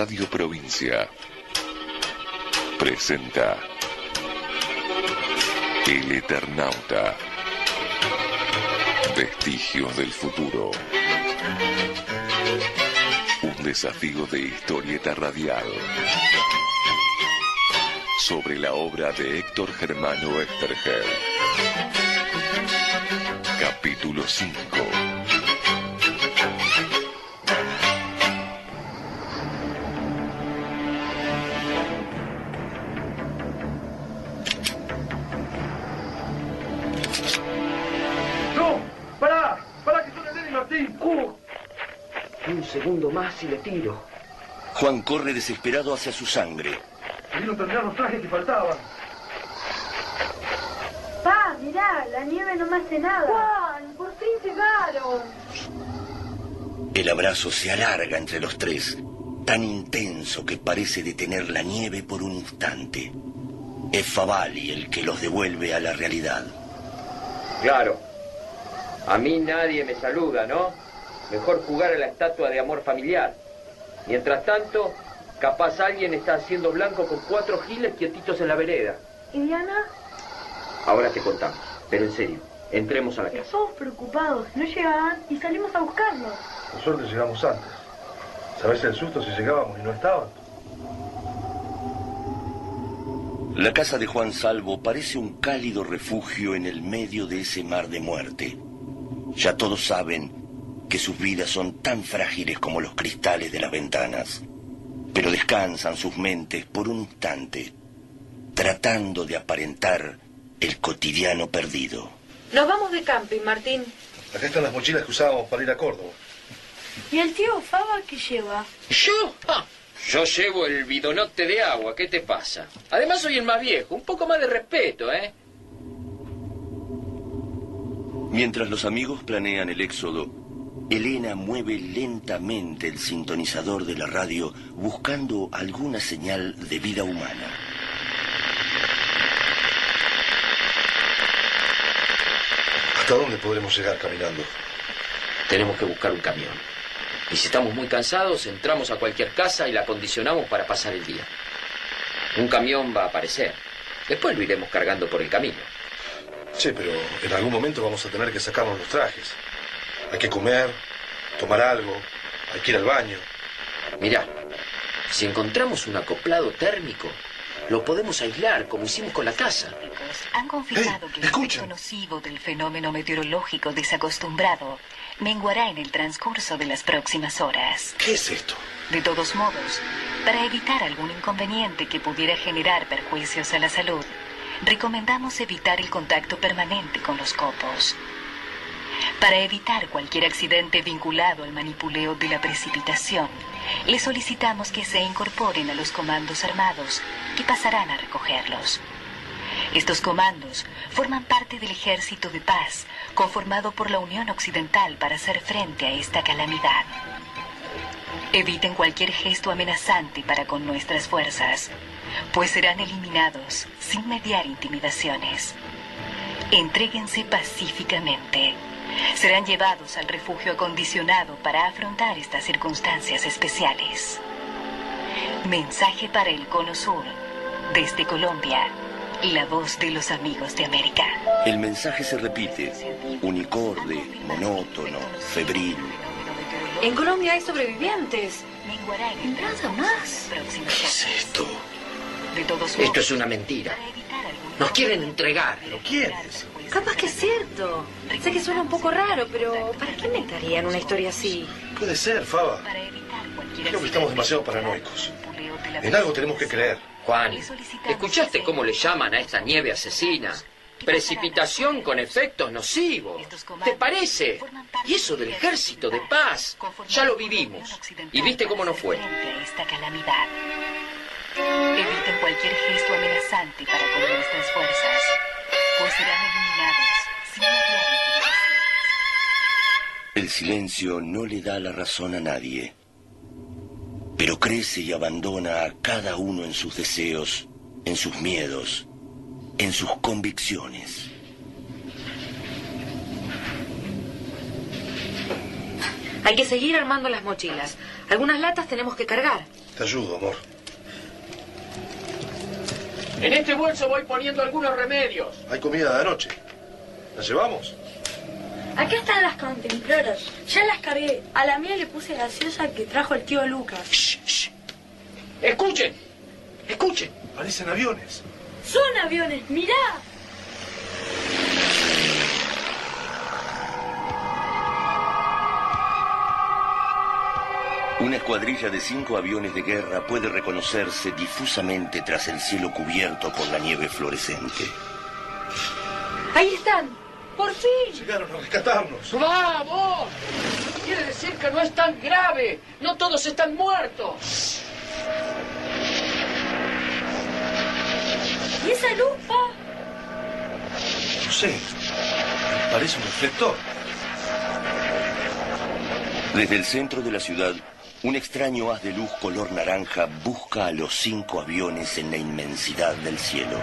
Radio Provincia presenta El Eternauta, Vestigios del Futuro. Un desafío de historieta radial sobre la obra de Héctor Germano Estergel. Capítulo 5. Un segundo más y le tiro. Juan corre desesperado hacia su sangre. Vino a terminar los trajes que faltaban. Pa, mirá, la nieve no me hace nada. Juan, por fin llegaron. El abrazo se alarga entre los tres, tan intenso que parece detener la nieve por un instante. Es Favali el que los devuelve a la realidad. Claro. A mí nadie me saluda, ¿no? Mejor jugar a la estatua de amor familiar. Mientras tanto, capaz alguien está haciendo blanco con 4 giles quietitos en la vereda. ¿Y Diana? Ahora te contamos, pero en serio, entremos a la casa. Estamos preocupados, no llegaban y salimos a buscarlos. Por suerte llegamos antes. ¿Sabés el susto si llegábamos y no estaban? La casa de Juan Salvo parece un cálido refugio en el medio de ese mar de muerte. Ya todos saben que sus vidas son tan frágiles como los cristales de las ventanas, pero descansan sus mentes por un instante, tratando de aparentar el cotidiano perdido. Nos vamos de camping, Martín. Acá están las mochilas que usábamos para ir a Córdoba. ¿Y el tío Faba qué lleva? ¿Yo? Yo llevo el bidonote de agua, ¿qué te pasa? Además soy el más viejo, un poco más de respeto, ¿eh? Mientras los amigos planean el éxodo, Elena mueve lentamente el sintonizador de la radio buscando alguna señal de vida humana. ¿Hasta dónde podremos llegar caminando? Tenemos que buscar un camión. Y si estamos muy cansados, entramos a cualquier casa y la acondicionamos para pasar el día. Un camión va a aparecer. Después lo iremos cargando por el camino. Sí, pero en algún momento vamos a tener que sacarnos los trajes. Hay que comer, tomar algo, hay que ir al baño. Mirá, si encontramos un acoplado térmico, lo podemos aislar, como hicimos con la casa. Han confirmado que el escuchen. efecto nocivo del fenómeno meteorológico desacostumbrado menguará en el transcurso de las próximas horas. ¿Qué es esto? De todos modos, para evitar algún inconveniente que pudiera generar perjuicios a la salud, recomendamos evitar el contacto permanente con los copos. Para evitar cualquier accidente vinculado al manipuleo de la precipitación, les solicitamos que se incorporen a los comandos armados que pasarán a recogerlos. Estos comandos forman parte del Ejército de Paz, conformado por la Unión Occidental para hacer frente a esta calamidad. Eviten cualquier gesto amenazante para con nuestras fuerzas, pues serán eliminados sin mediar intimidaciones. Entréguense pacíficamente. Serán llevados al refugio acondicionado para afrontar estas circunstancias especiales. Mensaje para el Cono Sur. Desde Colombia, la voz de los amigos de América. El mensaje se repite, unicorde, monótono, febril. En Colombia hay sobrevivientes. Menguará en el ¿Nada transcurso más? de las próximas ¿Qué es horas. esto? De todos modos, Esto es una mentira. para evitar algún Nos quieren entregar. ¿Lo quieres? Capaz que es cierto. Sé que suena un poco raro, pero ¿para qué inventarían una historia así? Puede ser, Faba. Para evitar cualquier Creo que estamos demasiado paranoicos. manipuleo de la En algo tenemos que creer. Juan, ¿escuchaste cómo le llaman a esta nieve asesina? Precipitación con efectos nocivos. ¿Te parece? Y eso del Ejército de Paz, ya lo vivimos. ¿Y viste cómo nos fue? Frente a esta calamidad. Eviten cualquier gesto amenazante para con nuestras fuerzas, pues serán eliminados sin mediar intimidaciones. El silencio no le da la razón a nadie, pero crece y abandona a cada uno en sus deseos, en sus miedos, en sus convicciones. Hay que seguir armando las mochilas. Algunas latas tenemos que cargar. Te ayudo, amor. En este bolso voy poniendo algunos remedios. Hay comida de anoche. ¿La llevamos? Acá están las cantimploras. Ya las cargué. A la mía le puse gaseosa que trajo el tío Lucas. Shh, shh. Escuchen, escuchen. Parecen aviones. ¡Son aviones! ¡Mirá! Una escuadrilla de 5 aviones de guerra puede reconocerse difusamente tras el cielo cubierto por la nieve fluorescente. ¡Ahí están! ¡Por fin! Llegaron a rescatarnos. ¡Vamos! Quiere decir que no es tan grave. No todos están muertos. ¿Y esa lupa? No sé. Parece un reflector. Desde el centro de la ciudad, un extraño haz de luz color naranja busca a los 5 aviones en la inmensidad del cielo.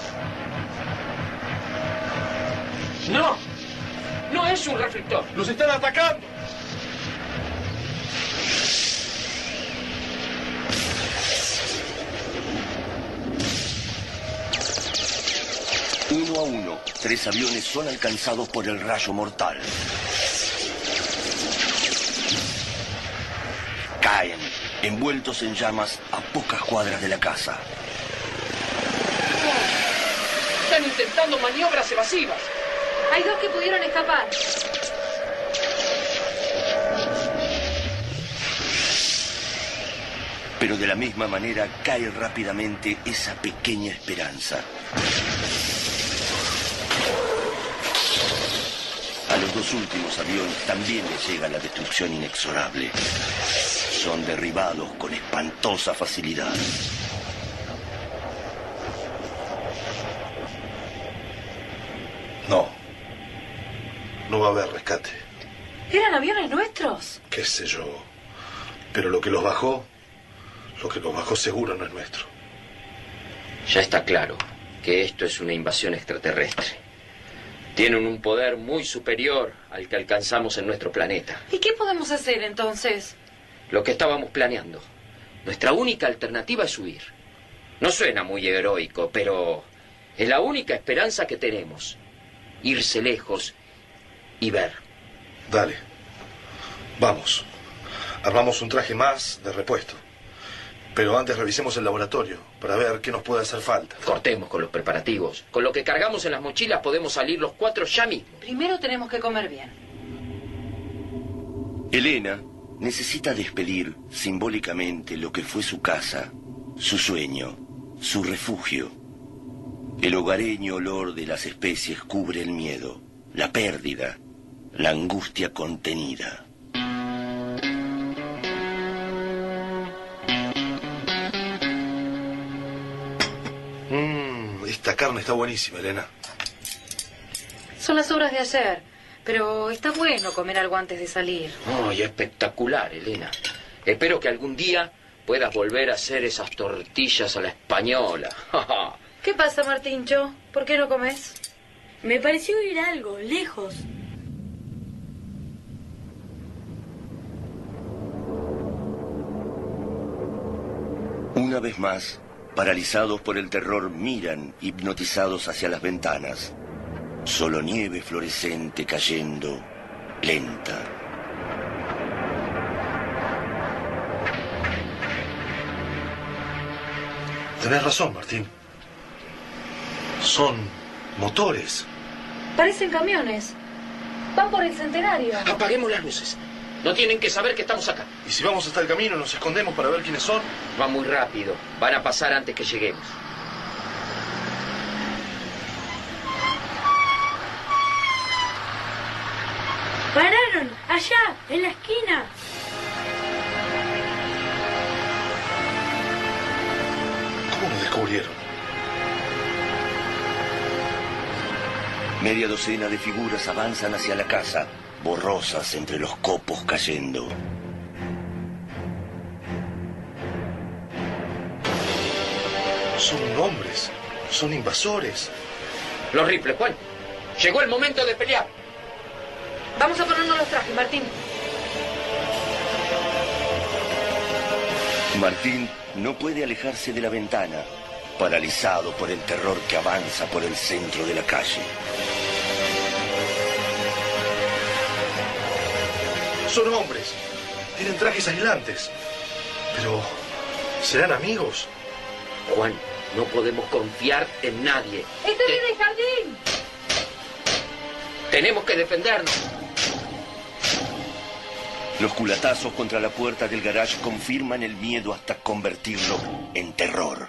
No, no es un reflector. ¡Los están atacando! Uno a uno, 3 aviones son alcanzados por el rayo mortal. Caen, envueltos en llamas a pocas cuadras de la casa. Están intentando maniobras evasivas. Hay 2 que pudieron escapar. Pero de la misma manera cae rápidamente esa pequeña esperanza. A los 2 últimos aviones también les llega la destrucción inexorable. Son derribados con espantosa facilidad. No. No va a haber rescate. ¿Eran aviones nuestros? Qué sé yo. Pero lo que los bajó seguro no es nuestro. Ya está claro que esto es una invasión extraterrestre. Tienen un poder muy superior al que alcanzamos en nuestro planeta. ¿Y qué podemos hacer entonces? Lo que estábamos planeando. Nuestra única alternativa es huir. No suena muy heroico, pero es la única esperanza que tenemos. Irse lejos y ver. Dale. Vamos. Armamos un traje más de repuesto. Pero antes revisemos el laboratorio para ver qué nos puede hacer falta. Cortemos con los preparativos. Con lo que cargamos en las mochilas podemos salir los 4 ya mismo. Primero tenemos que comer bien. Elena necesita despedir simbólicamente lo que fue su casa, su sueño, su refugio. El hogareño olor de las especies cubre el miedo, la pérdida, la angustia contenida. Esta carne está buenísima, Elena. Son las obras de ayer, pero está bueno comer algo antes de salir. ¡Ay, espectacular, Elena! Espero que algún día puedas volver a hacer esas tortillas a la española. ¿Qué pasa, Martincho? ¿Por qué no comes? Me pareció oír algo, lejos. Una vez más, paralizados por el terror, miran hipnotizados hacia las ventanas. Solo nieve fluorescente cayendo, lenta. Tenés razón, Martín. Son motores. Parecen camiones. Van por el Centenario. Apaguemos las luces. No tienen que saber que estamos acá. Y si vamos hasta el camino, nos escondemos para ver quiénes son. Va muy rápido. Van a pasar antes que lleguemos. ¡Pararon! ¡Allá! ¡En la esquina! ¿Cómo nos descubrieron? Media docena de figuras avanzan hacia la casa, borrosas entre los copos cayendo. Son hombres, son invasores. Los rifles, Juan. Llegó el momento de pelear. Vamos a ponernos los trajes, Martín. Martín no puede alejarse de la ventana, paralizado por el terror que avanza por el centro de la calle. Son hombres. Tienen trajes aislantes. Pero, ¿serán amigos? Juan, no podemos confiar en nadie. ¡Estoy en el jardín! Tenemos que defendernos. Los culatazos contra la puerta del garage confirman el miedo hasta convertirlo en terror.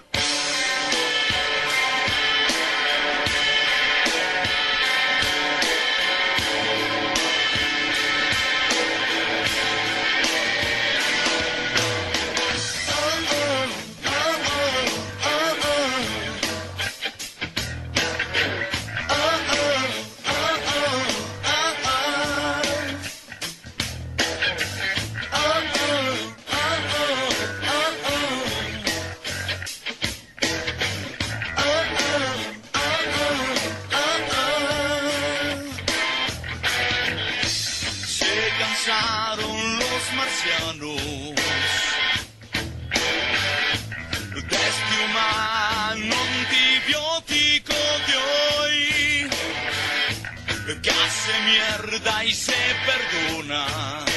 Y se perdona.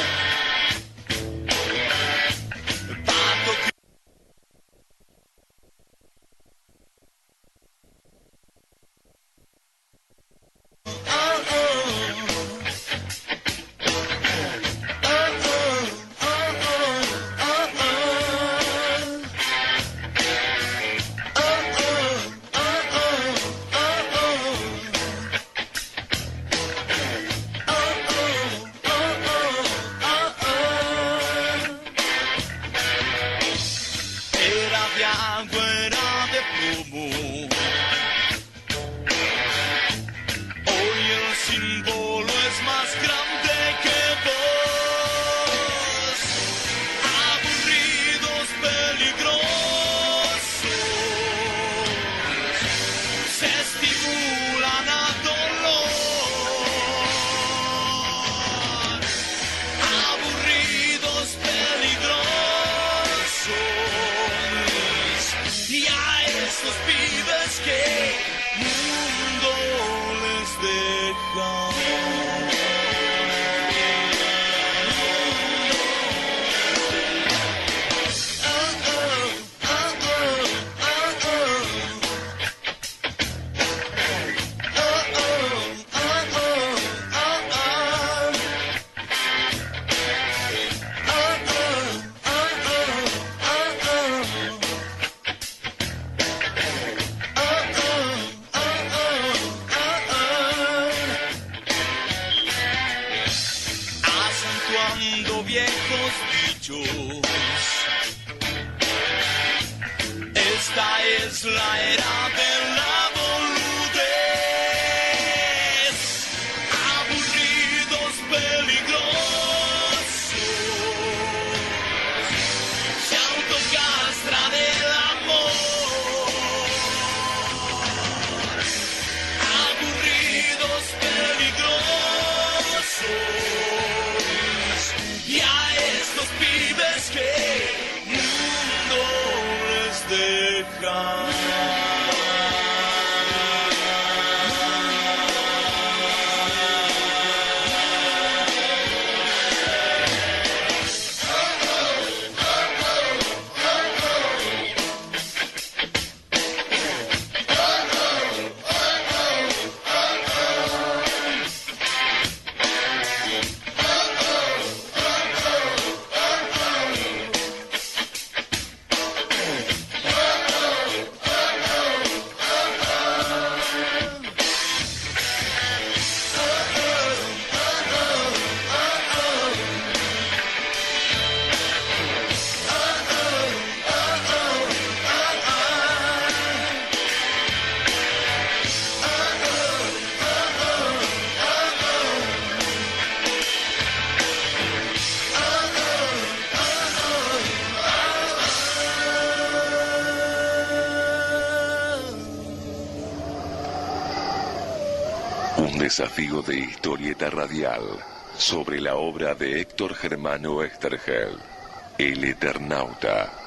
Desafío de historieta radial sobre la obra de Héctor Germano Oesterheld, El Eternauta.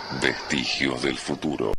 Vestigios del futuro.